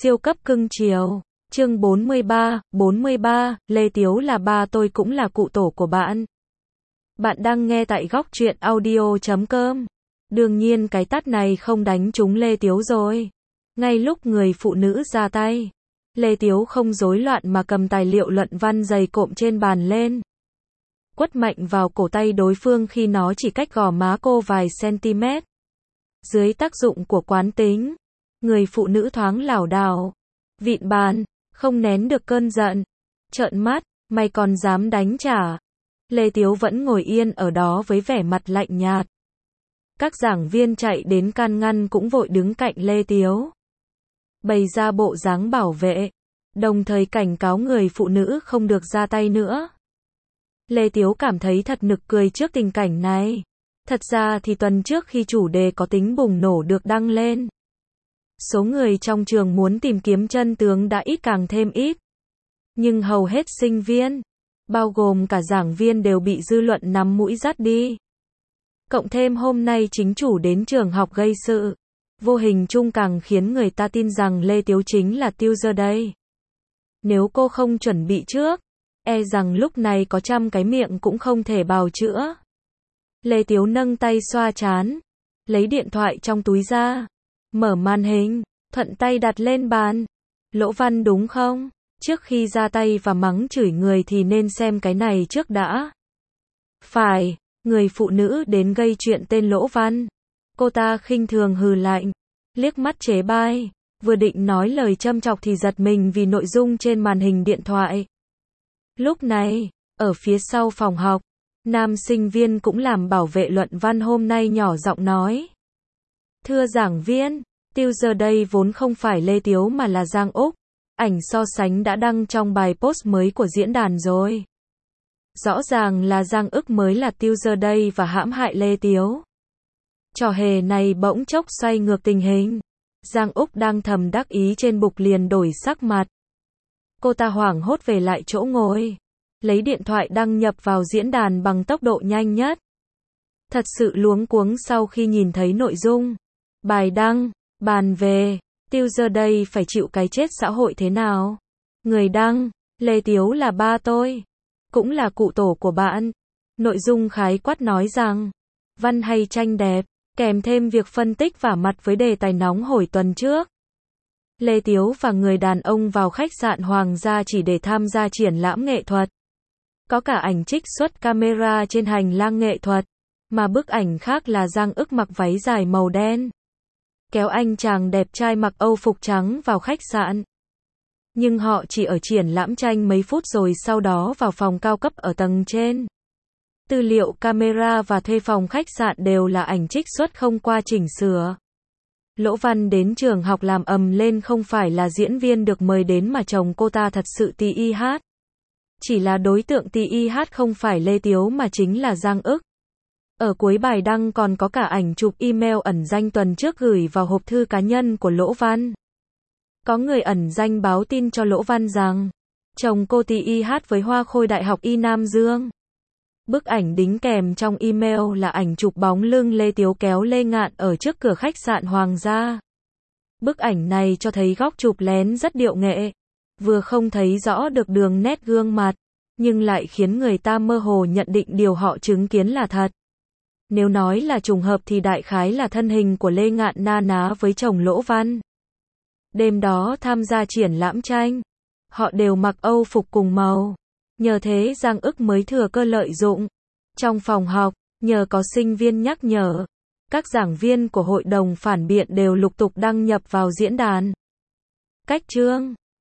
Siêu cấp cưng chiều. Chương 43, Lê Tiếu là ba tôi cũng là cụ tổ của bạn. Bạn đang nghe tại góc truyện audio.com. Đương nhiên cái tát này không đánh trúng Lê Tiếu rồi. Ngay lúc người phụ nữ ra tay, Lê Tiếu không rối loạn mà cầm tài liệu luận văn dày cộm trên bàn lên. Quất mạnh vào cổ tay đối phương khi nó chỉ cách gò má cô vài cm. Dưới tác dụng của quán tính, người phụ nữ thoáng lảo đảo, vịn bàn, không nén được cơn giận. Trợn mắt, mày còn dám đánh trả? Lê Tiếu vẫn ngồi yên ở đó với vẻ mặt lạnh nhạt. Các giảng viên chạy đến can ngăn cũng vội đứng cạnh Lê Tiếu, bày ra bộ dáng bảo vệ, đồng thời cảnh cáo người phụ nữ không được ra tay nữa. Lê Tiếu cảm thấy thật nực cười trước tình cảnh này. Thật ra thì tuần trước khi chủ đề có tính bùng nổ được đăng lên, số người trong trường muốn tìm kiếm chân tướng đã ít càng thêm ít. Nhưng hầu hết sinh viên, bao gồm cả giảng viên đều bị dư luận nắm mũi dắt đi. Cộng thêm hôm nay chính chủ đến trường học gây sự, vô hình chung càng khiến người ta tin rằng Lê Tiếu chính là Tuesday đây. Nếu cô không chuẩn bị trước, e rằng lúc này có trăm cái miệng cũng không thể bào chữa. Lê Tiếu nâng tay xoa trán, lấy điện thoại trong túi ra, mở màn hình, thuận tay đặt lên bàn. Lỗ Văn đúng không? Trước khi ra tay và mắng chửi người thì nên xem cái này trước đã. Phải, người phụ nữ đến gây chuyện tên Lỗ Văn. Cô ta khinh thường hừ lạnh, liếc mắt chế bai, vừa định nói lời châm chọc thì giật mình vì nội dung trên màn hình điện thoại. Lúc này, ở phía sau phòng học, nam sinh viên cũng làm bảo vệ luận văn hôm nay nhỏ giọng nói. Thưa giảng viên, Tuesday đây vốn không phải Lê Tiếu mà là Giang Úc. Ảnh so sánh đã đăng trong bài post mới của diễn đàn rồi. Rõ ràng là Giang Úc mới là Tuesday đây và hãm hại Lê Tiếu. Trò hề này bỗng chốc xoay ngược tình hình. Giang Úc đang thầm đắc ý trên bục liền đổi sắc mặt. Cô ta hoảng hốt về lại chỗ ngồi, lấy điện thoại đăng nhập vào diễn đàn bằng tốc độ nhanh nhất. Thật sự luống cuống sau khi nhìn thấy nội dung. Bài đăng, bàn về, Tuesday đây phải chịu cái chết xã hội thế nào. Người đăng, Lê Tiếu là ba tôi, cũng là cụ tổ của bạn. Nội dung khái quát nói rằng, văn hay tranh đẹp, kèm thêm việc phân tích vả mặt với đề tài nóng hổi tuần trước. Lê Tiếu và người đàn ông vào khách sạn Hoàng gia chỉ để tham gia triển lãm nghệ thuật. Có cả ảnh trích xuất camera trên hành lang nghệ thuật, mà bức ảnh khác là Giang Úc mặc váy dài màu đen, kéo anh chàng đẹp trai mặc Âu phục trắng vào khách sạn. Nhưng họ chỉ ở triển lãm tranh mấy phút rồi sau đó vào phòng cao cấp ở tầng trên. Tư liệu camera và thuê phòng khách sạn đều là ảnh trích xuất không qua chỉnh sửa. Lỗ Văn đến trường học làm ầm lên không phải là diễn viên được mời đến mà chồng cô ta thật sự TIH. Chỉ là đối tượng TIH không phải Lê Tiếu mà chính là Giang Úc. Ở cuối bài đăng còn có cả ảnh chụp email ẩn danh tuần trước gửi vào hộp thư cá nhân của Lỗ Văn. Có người ẩn danh báo tin cho Lỗ Văn rằng chồng cô TIH với hoa khôi Đại học Y Nam Dương. Bức ảnh đính kèm trong email là ảnh chụp bóng lưng Lê Tiếu kéo Lê Ngạn ở trước cửa khách sạn Hoàng gia. Bức ảnh này cho thấy góc chụp lén rất điệu nghệ, vừa không thấy rõ được đường nét gương mặt, nhưng lại khiến người ta mơ hồ nhận định điều họ chứng kiến là thật. Nếu nói là trùng hợp thì đại khái là thân hình của Lê Ngạn na ná với chồng Lỗ Văn. Đêm đó tham gia triển lãm tranh, họ đều mặc Âu phục cùng màu. Nhờ thế Giang Úc mới thừa cơ lợi dụng. Trong phòng học, nhờ có sinh viên nhắc nhở, các giảng viên của hội đồng phản biện đều lục tục đăng nhập vào diễn đàn. Cách chương